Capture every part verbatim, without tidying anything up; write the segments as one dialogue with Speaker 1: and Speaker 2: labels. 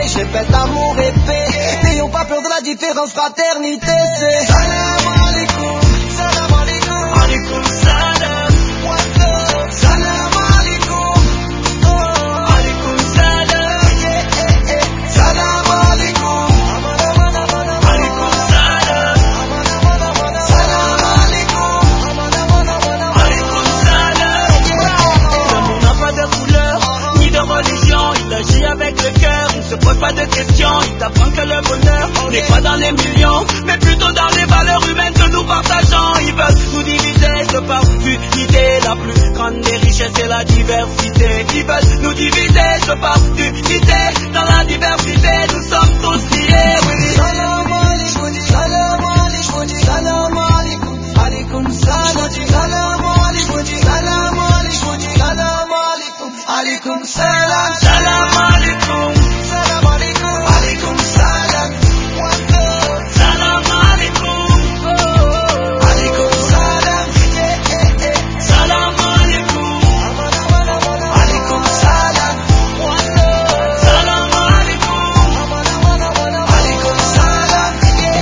Speaker 1: je répète amour et paix. N'ayons pas peur de la différence, fraternité, c'est salam alaikum, salam alaikum, alaikum salam, salam alaikum, oh, alaikum salam, yeah, yeah, yeah. Salam alaikum, alaikum salam, salam alaikum, alaikum salam.
Speaker 2: L'amour n'a pas de couleur, ni de religion, il agit avec le cœur, il ne se pose pas de questions, il t'apprend que le bonheur n'est pas dans les millions, mais plutôt dans les valeurs humaines que nous partageons. Ils veulent nous diviser de par l'unité, la plus grande des richesses c'est la diversité. Ils veulent nous diviser de par l'unité, dans la diversité nous sommes tous liés, oui.
Speaker 1: Salam alaikum, salam alaikum, salam alaikum, alaikum salam, salam alaikum, salam alaikum, salam alaikum, alaikum salam,
Speaker 2: Salam alaikum,
Speaker 1: salam alaikum, alaikum salam,
Speaker 2: salam alaikum,
Speaker 1: oh, alaikum salam, yeah, yeah, yeah.
Speaker 2: salam alaikum,
Speaker 1: Alaikum salam,
Speaker 2: salam alaikum,
Speaker 1: alaikum salam, yeah,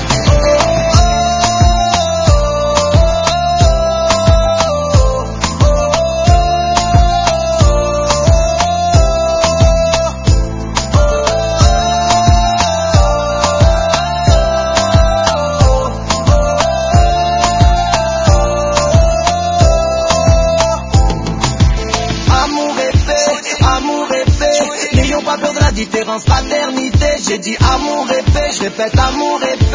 Speaker 1: amour et paix, amour et paix. N'ayons pas peur de la différence, fraternité. J'ai dit amour et paix, je répète amour et paix.